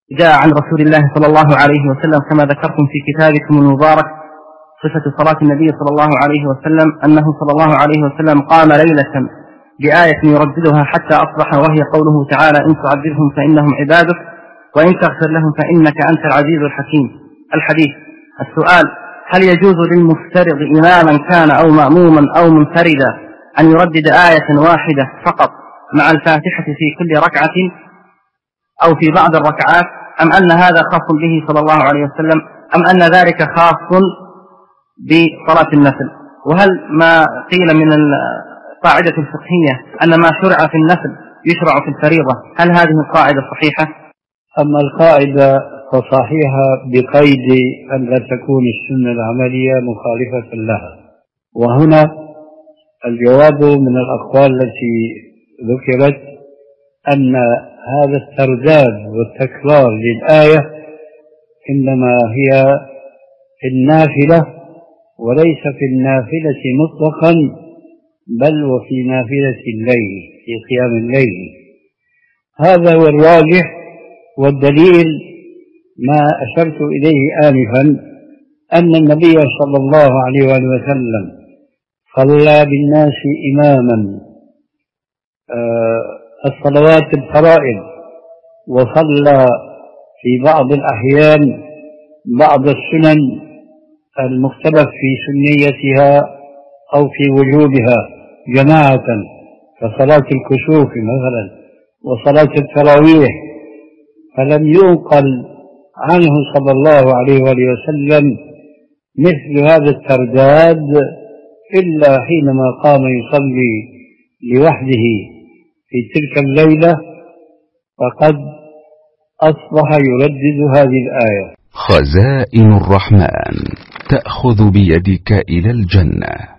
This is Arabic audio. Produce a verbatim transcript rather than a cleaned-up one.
جاء عن رسول الله صلى الله عليه وسلم كما ذكرتم في كتابكم المبارك صفة صلاة النبي صلى الله عليه وسلم أنه صلى الله عليه وسلم قام ليلة بآية يرددها حتى أصبح، وهي قوله تعالى: إن تعذبهم فإنهم عبادك وإن تغفر لهم فإنك أنت العزيز الحكيم. الحديث. السؤال: هل يجوز للمفترض إماما كان أو مأموما أو منفردا أن يردد آية واحدة فقط مع الفاتحة في كل ركعة أو في بعض الركعات، أم أن هذا خاص به صلى الله عليه وسلم، أم أن ذلك خاص بصلاة النفل؟ وهل ما قيل من القاعدة الفقهية أن ما شرع في النفل يشرع في الفريضة، هل هذه القاعدة صحيحة؟ أما القاعدة فصحيحة بقيد أن لا تكون السنة العملية مخالفة لها. وهنا الجواب من الأقوال التي ذكرت أن هذا الترداد والتكرار للآية إنما هي في النافلة وليس في النافلة مطلقا، بل وفي نافلة الليل، في قيام الليل. هذا هو الراجح، والدليل ما أشرت إليه آنفا، أن النبي صلى الله عليه وسلم صلى بالناس إماما آه الصلوات الفرائض، وصلى في بعض الأحيان بعض السنن المختلف في سنيتها أو في وجوبها جماعة، كصلاة الكسوف مثلا وصلاة التراويح، فلم ينقل عنه صلى الله عليه وسلم مثل هذا الترداد إلا حينما قام يصلي لوحده في تلك الليلة، فقد أصبح يردد هذه الآية: خزائن الرحمن تأخذ بيدك إلى الجنة.